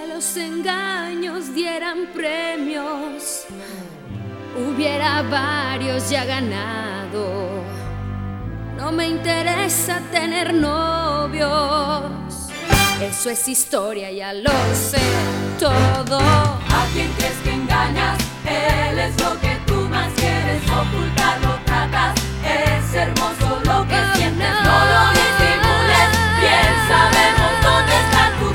los engaños dieran premios, hubiera varios ya ganado. No me interesa tener novios, eso es historia, ya lo sé todo. ¿A quién crees que engañas? Él es lo que tú más quieres, ocultarlo tratas. Es hermoso lo que sientes, no lo disimules. Bien sabemos dónde está tu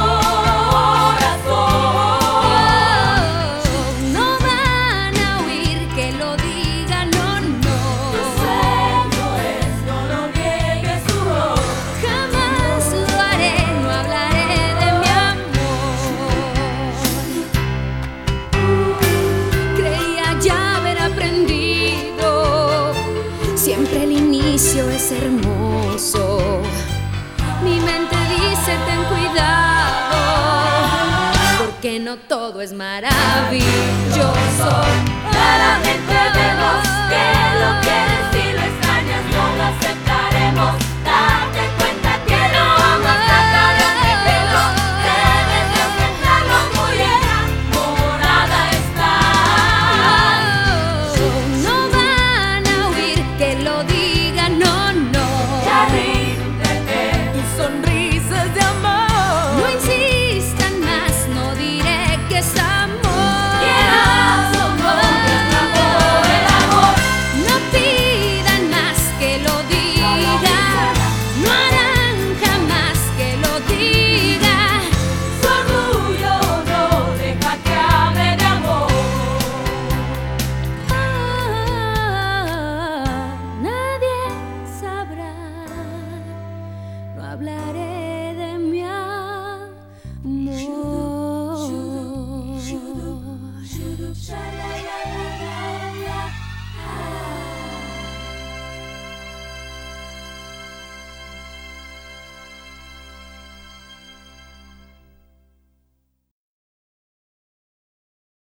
corazón. No van a oír que lo diga, no, no. Tu sueño es, no lo niegues tú. Jamás lo haré, no hablaré de mi amor. Creía ya haber aprendido, siempre el inicio es hermoso. Mi mente dice ten cuidado, porque no todo es maravilloso. Claramente vemos que lo quieres y lo extrañas, no lo aceptaremos. Date cuenta que no vamos a tratar de admitirlo. Debes de aceptarlo, muy enamorada estás. No van a oír que lo diga, no, no. Ya ríndete, tus sonrisas de amor. No insistan más, no diré que es amor. Quieras o no, nuestro amor, el amor. No pidan más que lo diga, no harán jamás que lo diga. Su orgullo no deja que hable de amor. Nadie sabrá, no hablaré de mi amor.